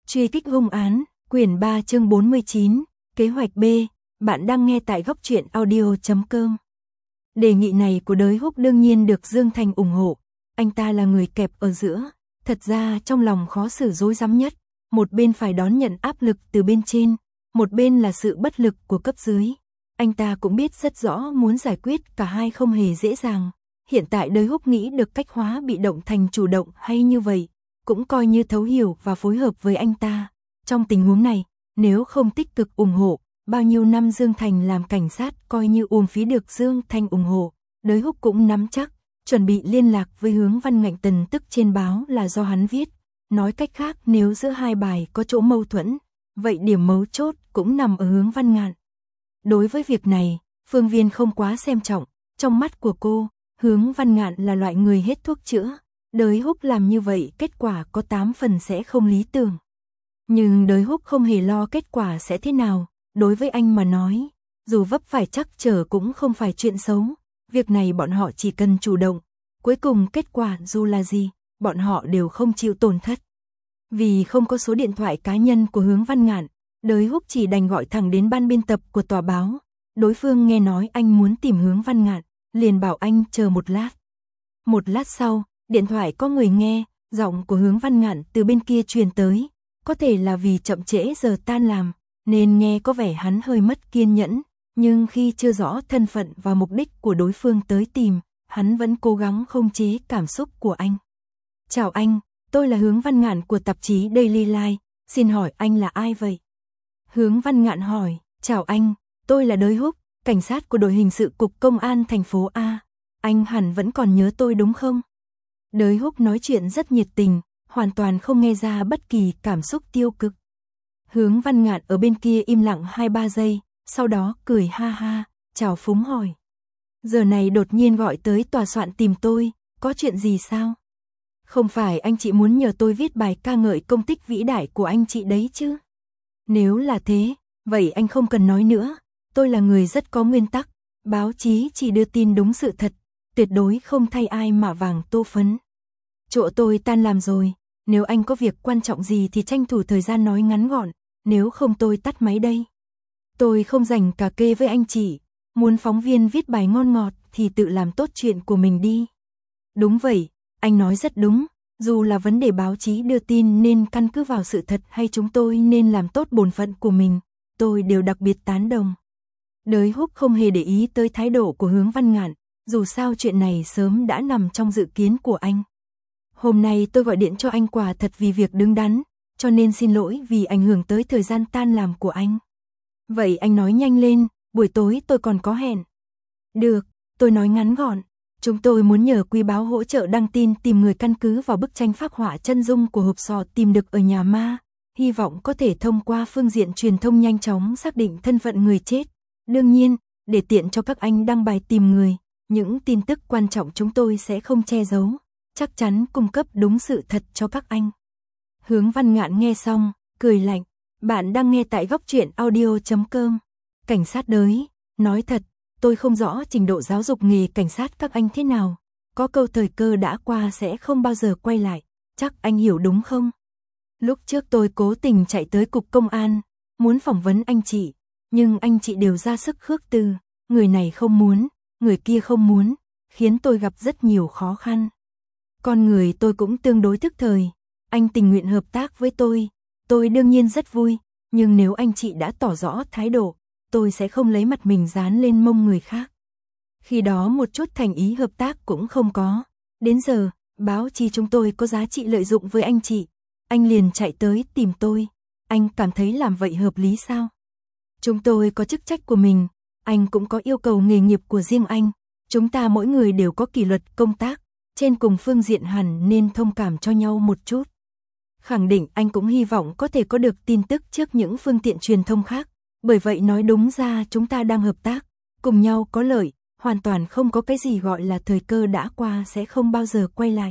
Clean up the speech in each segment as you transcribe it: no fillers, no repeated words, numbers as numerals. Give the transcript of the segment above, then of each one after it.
Truy kích hung án, quyển 3 chương 49, kế hoạch B, bạn đang nghe tại góc truyện audio.com. Đề nghị này của Đới Húc đương nhiên được Dương Thành ủng hộ, anh ta là người kẹp ở giữa, thật ra trong lòng khó xử rối rắm nhất, một bên phải đón nhận áp lực từ bên trên, một bên là sự bất lực của cấp dưới. Anh ta cũng biết rất rõ muốn giải quyết cả hai không hề dễ dàng, hiện tại Đới Húc nghĩ được cách hóa bị động thành chủ động hay như vậy, cũng coi như thấu hiểu và phối hợp với anh ta. Trong tình huống này, nếu không tích cực ủng hộ, bao nhiêu năm Dương Thành làm cảnh sát coi như uổng phí được Dương Thành ủng hộ. Đới Húc cũng nắm chắc, chuẩn bị liên lạc với Hướng Văn Ngạn tin tức trên báo là do hắn viết. Nói cách khác, nếu giữa hai bài có chỗ mâu thuẫn, vậy điểm mấu chốt cũng nằm ở Hướng Văn Ngạn. Đối với việc này, Phương Viên không quá xem trọng, trong mắt của cô, Hướng Văn Ngạn là loại người hết thuốc chữa. Đới Húc làm như vậy kết quả có 8 phần sẽ không lý tưởng. Nhưng Đới Húc không hề lo kết quả sẽ thế nào, đối với anh mà nói, dù vấp phải trắc trở cũng không phải chuyện xấu, việc này bọn họ chỉ cần chủ động, cuối cùng kết quả dù là gì, bọn họ đều không chịu tổn thất. Vì không có số điện thoại cá nhân của Hướng Văn Ngạn, Đới Húc chỉ đành gọi thẳng đến ban biên tập của tòa báo, đối phương nghe nói anh muốn tìm Hướng Văn Ngạn, liền bảo anh chờ một lát. Một lát sau, điện thoại có người nghe, giọng của Hướng Văn Ngạn từ bên kia truyền tới, có thể là vì chậm trễ giờ tan làm, nên nghe có vẻ hắn hơi mất kiên nhẫn, nhưng khi chưa rõ thân phận và mục đích của đối phương tới tìm, hắn vẫn cố gắng khống chế cảm xúc của anh. Chào anh, tôi là Hướng Văn Ngạn của tạp chí Daily Life, xin hỏi anh là ai vậy? Hướng Văn Ngạn hỏi, chào anh, tôi là Đới Húc, cảnh sát của đội hình sự cục công an thành phố A, anh hẳn vẫn còn nhớ tôi đúng không? Đới Húc nói chuyện rất nhiệt tình, hoàn toàn không nghe ra bất kỳ cảm xúc tiêu cực. Hướng Văn Ngạn ở bên kia im lặng 2-3 giây, sau đó cười ha ha, chào phúng hỏi. Giờ này đột nhiên gọi tới tòa soạn tìm tôi, có chuyện gì sao? Không phải anh chị muốn nhờ tôi viết bài ca ngợi công tích vĩ đại của anh chị đấy chứ? Nếu là thế, vậy anh không cần nói nữa, tôi là người rất có nguyên tắc, báo chí chỉ đưa tin đúng sự thật, tuyệt đối không thay ai mạ vàng tô phấn. Chỗ tôi tan làm rồi, nếu anh có việc quan trọng gì thì tranh thủ thời gian nói ngắn gọn, nếu không tôi tắt máy đây. Tôi không rảnh cà kê với anh chị, muốn phóng viên viết bài ngon ngọt thì tự làm tốt chuyện của mình đi. Đúng vậy, anh nói rất đúng, dù là vấn đề báo chí đưa tin nên căn cứ vào sự thật hay chúng tôi nên làm tốt bổn phận của mình, tôi đều đặc biệt tán đồng. Đới Húc không hề để ý tới thái độ của Hướng Văn Ngạn, dù sao chuyện này sớm đã nằm trong dự kiến của anh. Hôm nay tôi gọi điện cho anh quả thật vì việc đứng đắn, cho nên xin lỗi vì ảnh hưởng tới thời gian tan làm của anh. Vậy anh nói nhanh lên, buổi tối tôi còn có hẹn. Được, tôi nói ngắn gọn. Chúng tôi muốn nhờ Quý báo hỗ trợ đăng tin tìm người căn cứ vào bức tranh phác họa chân dung của hộp sọ tìm được ở nhà ma. Hy vọng có thể thông qua phương diện truyền thông nhanh chóng xác định thân phận người chết. Đương nhiên, để tiện cho các anh đăng bài tìm người, những tin tức quan trọng chúng tôi sẽ không che giấu, chắc chắn cung cấp đúng sự thật cho các anh. Hướng Văn Ngạn nghe xong, cười lạnh, bạn đang nghe tại góc truyện audio.com. Cảnh sát Đới, nói thật, tôi không rõ trình độ giáo dục nghề cảnh sát các anh thế nào, có câu thời cơ đã qua sẽ không bao giờ quay lại, chắc anh hiểu đúng không? Lúc trước tôi cố tình chạy tới cục công an, muốn phỏng vấn anh chị, nhưng anh chị đều ra sức khước từ, người này không muốn, người kia không muốn, khiến tôi gặp rất nhiều khó khăn. Con người tôi cũng tương đối thức thời, anh tình nguyện hợp tác với tôi đương nhiên rất vui, nhưng nếu anh chị đã tỏ rõ thái độ, tôi sẽ không lấy mặt mình dán lên mông người khác. Khi đó một chút thành ý hợp tác cũng không có, đến giờ, báo chí chúng tôi có giá trị lợi dụng với anh chị, anh liền chạy tới tìm tôi, anh cảm thấy làm vậy hợp lý sao? Chúng tôi có chức trách của mình, anh cũng có yêu cầu nghề nghiệp của riêng anh, chúng ta mỗi người đều có kỷ luật công tác, trên cùng phương diện hẳn nên thông cảm cho nhau một chút. Khẳng định anh cũng hy vọng có thể có được tin tức trước những phương tiện truyền thông khác, bởi vậy nói đúng ra chúng ta đang hợp tác, cùng nhau có lợi, hoàn toàn không có cái gì gọi là thời cơ đã qua sẽ không bao giờ quay lại.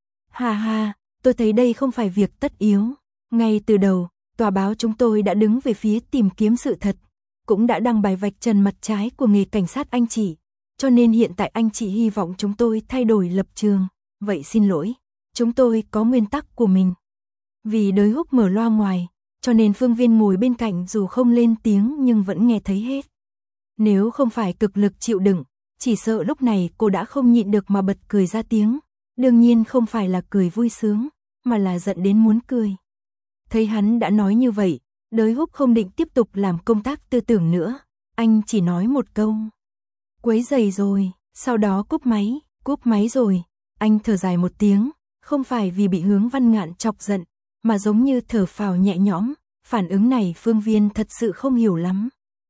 Ha ha, tôi thấy đây không phải việc tất yếu. Ngay từ đầu, tòa báo chúng tôi đã đứng về phía tìm kiếm sự thật, cũng đã đăng bài vạch trần mặt trái của nghề cảnh sát anh chị, cho nên hiện tại anh chị hy vọng chúng tôi thay đổi lập trường, vậy xin lỗi, chúng tôi có nguyên tắc của mình. Vì Đới Húc mở loa ngoài, cho nên Phương Viên ngồi bên cạnh dù không lên tiếng nhưng vẫn nghe thấy hết. Nếu không phải cực lực chịu đựng, chỉ sợ lúc này cô đã không nhịn được mà bật cười ra tiếng. Đương nhiên không phải là cười vui sướng, mà là giận đến muốn cười. Thấy hắn đã nói như vậy, Đới Húc không định tiếp tục làm công tác tư tưởng nữa. Anh chỉ nói một câu. Quấy rầy rồi, sau đó cúp máy rồi. Anh thở dài một tiếng, không phải vì bị Hướng Văn Ngạn chọc giận, mà giống như thở phào nhẹ nhõm. Phản ứng này Phương Viên thật sự không hiểu lắm.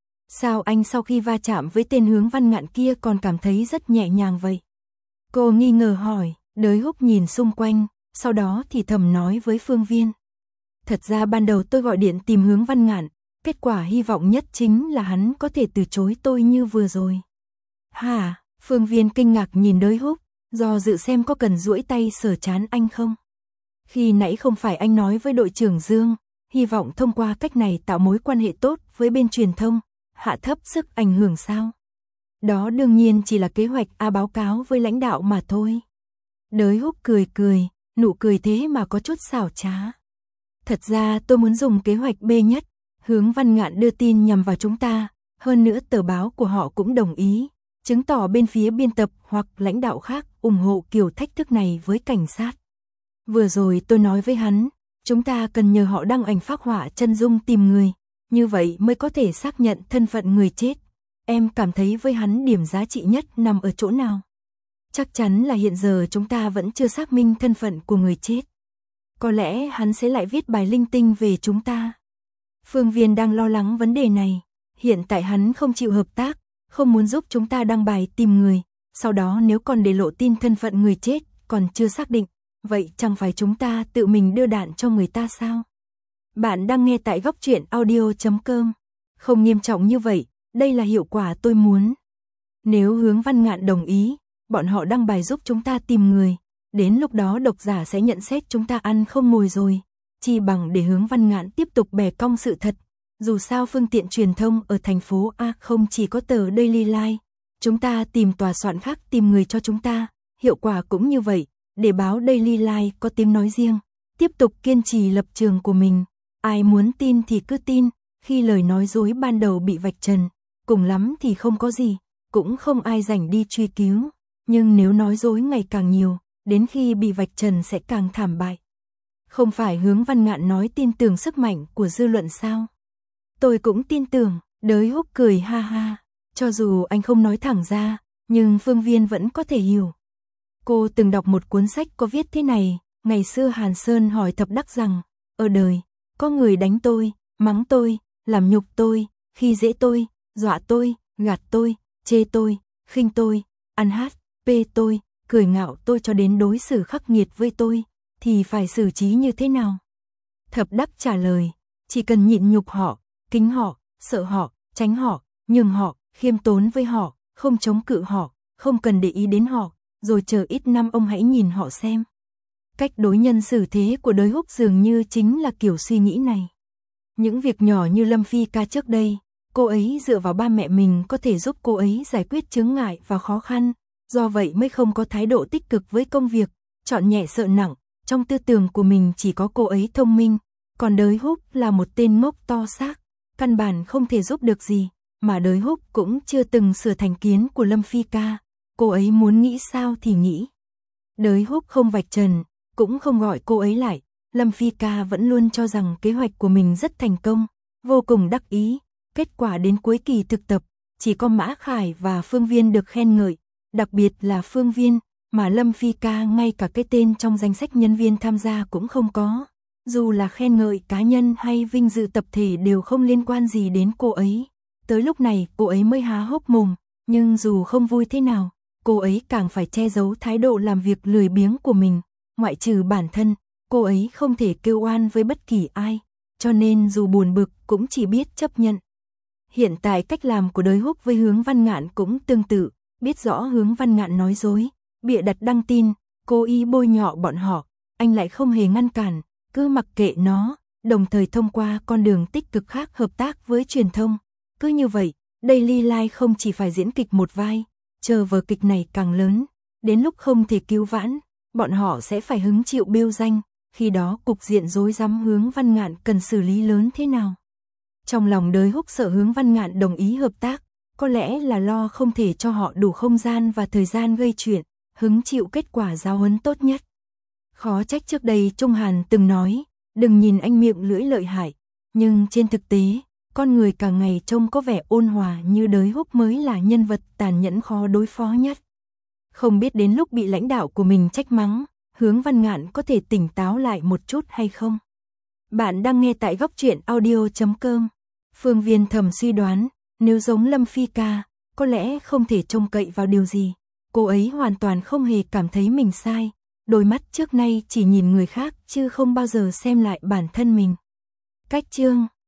Sao anh sau khi va chạm với tên Hướng Văn Ngạn kia còn cảm thấy rất nhẹ nhàng vậy? Cô nghi ngờ hỏi. Đới Húc nhìn xung quanh, sau đó thì thầm nói với Phương Viên. Thật ra ban đầu tôi gọi điện tìm Hướng Văn Ngạn, kết quả hy vọng nhất chính là hắn có thể từ chối tôi như vừa rồi. Hả? Phương Viên kinh ngạc nhìn Đới Húc, do dự xem có cần duỗi tay sờ trán anh không. Khi nãy không phải anh nói với đội trưởng Dương, hy vọng thông qua cách này tạo mối quan hệ tốt với bên truyền thông, hạ thấp sức ảnh hưởng sao? Đó đương nhiên chỉ là kế hoạch báo cáo với lãnh đạo mà thôi. Đới Húc cười, nụ cười thế mà có chút xảo trá. Thật ra tôi muốn dùng kế hoạch B nhất, Hướng Văn Ngạn đưa tin nhằm vào chúng ta, hơn nữa tờ báo của họ cũng đồng ý, chứng tỏ bên phía biên tập hoặc lãnh đạo khác ủng hộ kiểu thách thức này với cảnh sát. Vừa rồi tôi nói với hắn, chúng ta cần nhờ họ đăng ảnh phác họa chân dung tìm người, như vậy mới có thể xác nhận thân phận người chết. Em cảm thấy với hắn điểm giá trị nhất nằm ở chỗ nào? Chắc chắn là hiện giờ chúng ta vẫn chưa xác minh thân phận của người chết. Có lẽ hắn sẽ lại viết bài linh tinh về chúng ta. Phương Viên đang lo lắng vấn đề này. Hiện tại hắn không chịu hợp tác, không muốn giúp chúng ta đăng bài tìm người. Sau đó nếu còn để lộ tin thân phận người chết còn chưa xác định, vậy chẳng phải chúng ta tự mình đưa đạn cho người ta sao? Bạn đang nghe tại góc truyện audio.com. Không nghiêm trọng như vậy, đây là hiệu quả tôi muốn. Nếu Hướng Văn Ngạn đồng ý, bọn họ đăng bài giúp chúng ta tìm người. Đến lúc đó độc giả sẽ nhận xét chúng ta ăn không ngồi rồi. Chỉ bằng để Hướng Văn Ngạn tiếp tục bẻ cong sự thật. Dù sao phương tiện truyền thông ở thành phố A không chỉ có tờ Daily Life. Chúng ta tìm tòa soạn khác tìm người cho chúng ta. Hiệu quả cũng như vậy. Để báo Daily Life có tiếng nói riêng. Tiếp tục kiên trì lập trường của mình. Ai muốn tin thì cứ tin. Khi lời nói dối ban đầu bị vạch trần, cùng lắm thì không có gì. Cũng không ai rảnh đi truy cứu. Nhưng nếu nói dối ngày càng nhiều, đến khi bị vạch trần sẽ càng thảm bại. Không phải Hướng Văn Ngạn nói tin tưởng sức mạnh của dư luận sao? Tôi cũng tin tưởng. Đới Húc cười ha ha. Cho dù anh không nói thẳng ra, nhưng Phương Viên vẫn có thể hiểu. Cô từng đọc một cuốn sách có viết thế này. Ngày xưa Hàn Sơn hỏi Thập Đắc rằng, ở đời, có người đánh tôi, mắng tôi, làm nhục tôi, khi dễ tôi, dọa tôi, gạt tôi, chê tôi, khinh tôi, ăn hát, bê tôi, cười ngạo tôi cho đến đối xử khắc nghiệt với tôi, thì phải xử trí như thế nào? Thập Đắc trả lời, chỉ cần nhịn nhục họ, kính họ, sợ họ, tránh họ, nhường họ, khiêm tốn với họ, không chống cự họ, không cần để ý đến họ, rồi chờ ít năm ông hãy nhìn họ xem. Cách đối nhân xử thế của Đới Húc dường như chính là kiểu suy nghĩ này. Những việc nhỏ như Lâm Phi Ca trước đây, cô ấy dựa vào ba mẹ mình có thể giúp cô ấy giải quyết chướng ngại và khó khăn, do vậy mới không có thái độ tích cực với công việc, chọn nhẹ sợ nặng, trong tư tưởng của mình chỉ có cô ấy thông minh, còn Đới Húc là một tên ngốc to xác, căn bản không thể giúp được gì, mà Đới Húc cũng chưa từng sửa thành kiến của Lâm Phi Ca, cô ấy muốn nghĩ sao thì nghĩ. Đới Húc không vạch trần, cũng không gọi cô ấy lại, Lâm Phi Ca vẫn luôn cho rằng kế hoạch của mình rất thành công, vô cùng đắc ý, kết quả đến cuối kỳ thực tập, chỉ có Mã Khải và Phương Viên được khen ngợi, đặc biệt là Phương Viên, mà Lâm Phi Ca ngay cả cái tên trong danh sách nhân viên tham gia cũng không có, dù là khen ngợi cá nhân hay vinh dự tập thể đều không liên quan gì đến cô ấy. Tới lúc này cô ấy mới há hốc mồm, nhưng dù không vui thế nào, cô ấy càng phải che giấu thái độ làm việc lười biếng của mình, ngoại trừ bản thân, cô ấy không thể kêu oan với bất kỳ ai, cho nên dù buồn bực cũng chỉ biết chấp nhận. Hiện tại cách làm của Đới Húc với Hướng Văn Ngạn cũng tương tự, biết rõ Hướng Văn Ngạn nói dối, bịa đặt đăng tin, cố ý bôi nhọ bọn họ, anh lại không hề ngăn cản, cứ mặc kệ nó, đồng thời thông qua con đường tích cực khác hợp tác với truyền thông. Cứ như vậy, Daily Life không chỉ phải diễn kịch một vai, chờ vở kịch này càng lớn, đến lúc không thể cứu vãn, bọn họ sẽ phải hứng chịu bêu danh, khi đó cục diện rối rắm Hướng Văn Ngạn cần xử lý lớn thế nào. Trong lòng Đới Húc sợ Hướng Văn Ngạn đồng ý hợp tác, có lẽ là lo không thể cho họ đủ không gian và thời gian gây chuyện, hứng chịu kết quả giáo huấn tốt nhất. Khó trách trước đây Trung Hàn từng nói, đừng nhìn anh miệng lưỡi lợi hại, nhưng trên thực tế, con người cả ngày trông có vẻ ôn hòa như Đới Húc mới là nhân vật tàn nhẫn khó đối phó nhất. Không biết đến lúc bị lãnh đạo của mình trách mắng, Hướng Văn Ngạn có thể tỉnh táo lại một chút hay không? Bạn đang nghe tại góc truyện audio.com. Phương Viên thầm suy đoán, nếu giống Lâm Phi ca, có lẽ không thể trông cậy vào điều gì. Cô ấy hoàn toàn không hề cảm thấy mình sai, đôi mắt trước nay chỉ nhìn người khác chứ không bao giờ xem lại bản thân mình. Cách chương